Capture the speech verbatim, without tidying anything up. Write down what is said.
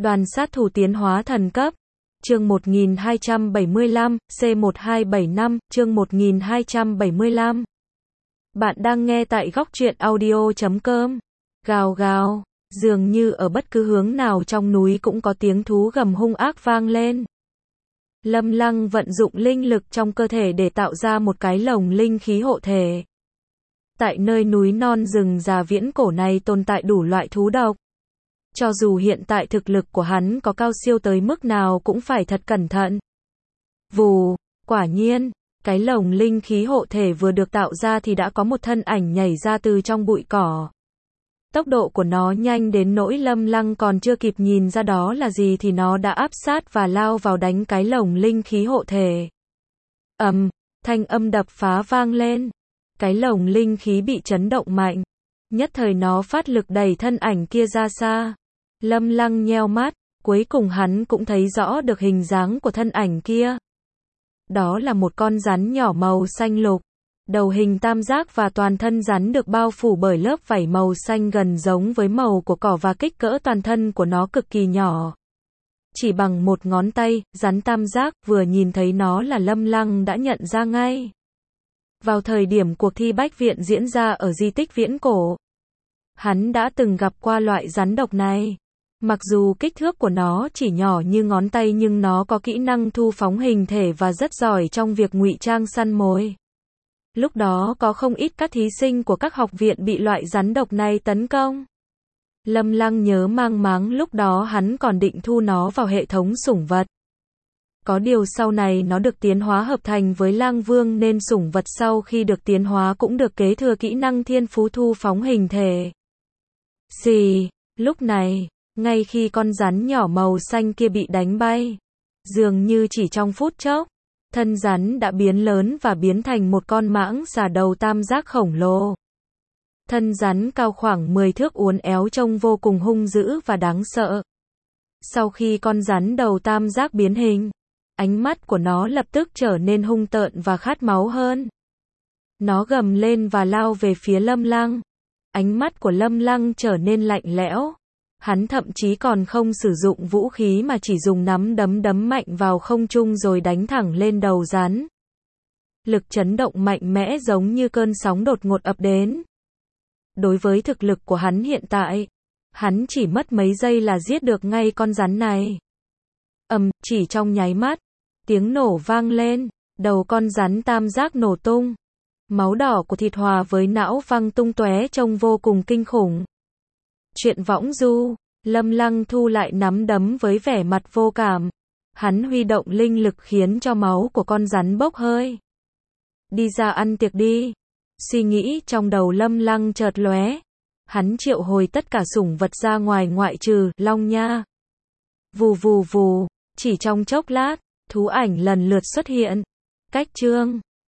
Đoàn sát thủ tiến hóa thần cấp. Chương một nghìn hai trăm bảy mươi lăm, C một hai bảy năm, chương một nghìn hai trăm bảy mươi lăm. Bạn đang nghe tại góc truyện audio chấm com. Gào gào, dường như ở bất cứ hướng nào trong núi cũng có tiếng thú gầm hung ác vang lên. Lâm Lăng vận dụng linh lực trong cơ thể để tạo ra một cái lồng linh khí hộ thể. Tại nơi núi non rừng già viễn cổ này tồn tại đủ loại thú độc. Cho dù hiện tại thực lực của hắn có cao siêu tới mức nào cũng phải thật cẩn thận. Vù, quả nhiên, cái lồng linh khí hộ thể vừa được tạo ra thì đã có một thân ảnh nhảy ra từ trong bụi cỏ. Tốc độ của nó nhanh đến nỗi Lâm Lăng còn chưa kịp nhìn ra đó là gì thì nó đã áp sát và lao vào đánh cái lồng linh khí hộ thể. Ầm, thanh âm đập phá vang lên. Cái lồng linh khí bị chấn động mạnh. Nhất thời nó phát lực đẩy thân ảnh kia ra xa. Lâm Lăng nheo mắt, cuối cùng hắn cũng thấy rõ được hình dáng của thân ảnh kia. Đó là một con rắn nhỏ màu xanh lục. Đầu hình tam giác và toàn thân rắn được bao phủ bởi lớp vảy màu xanh gần giống với màu của cỏ và kích cỡ toàn thân của nó cực kỳ nhỏ. Chỉ bằng một ngón tay, rắn tam giác vừa nhìn thấy nó là Lâm Lăng đã nhận ra ngay. Vào thời điểm cuộc thi bách viện diễn ra ở di tích viễn cổ, hắn đã từng gặp qua loại rắn độc này. Mặc dù kích thước của nó chỉ nhỏ như ngón tay nhưng nó có kỹ năng thu phóng hình thể và rất giỏi trong việc ngụy trang săn mồi. Lúc đó có không ít các thí sinh của các học viện bị loại rắn độc này tấn công. Lâm Lăng nhớ mang máng lúc đó hắn còn định thu nó vào hệ thống sủng vật. Có điều sau này nó được tiến hóa hợp thành với lang vương nên sủng vật sau khi được tiến hóa cũng được kế thừa kỹ năng thiên phú thu phóng hình thể. Xì, lúc này, ngay khi con rắn nhỏ màu xanh kia bị đánh bay, dường như chỉ trong phút chốc, thân rắn đã biến lớn và biến thành một con mãng xà đầu tam giác khổng lồ. Thân rắn cao khoảng mười thước uốn éo trông vô cùng hung dữ và đáng sợ. Sau khi con rắn đầu tam giác biến hình, ánh mắt của nó lập tức trở nên hung tợn và khát máu hơn. Nó gầm lên và lao về phía Lâm Lăng. Ánh mắt của Lâm Lăng trở nên lạnh lẽo. Hắn thậm chí còn không sử dụng vũ khí mà chỉ dùng nắm đấm đấm mạnh vào không trung rồi đánh thẳng lên đầu rắn. Lực chấn động mạnh mẽ giống như cơn sóng đột ngột ập đến. Đối với thực lực của hắn hiện tại, hắn chỉ mất mấy giây là giết được ngay con rắn này. Ầm, chỉ trong nháy mắt, tiếng nổ vang lên, đầu con rắn tam giác nổ tung. Máu đỏ của thịt hòa với não văng tung tóe trông vô cùng kinh khủng. Chuyện võng du, Lâm Lăng thu lại nắm đấm với vẻ mặt vô cảm. Hắn huy động linh lực khiến cho máu của con rắn bốc hơi. Đi ra ăn tiệc đi. Suy nghĩ trong đầu Lâm Lăng chợt lóe. Hắn triệu hồi tất cả sủng vật ra ngoài ngoại trừ Long Nha. Vù vù vù, chỉ trong chốc lát, thú ảnh lần lượt xuất hiện. Cách chương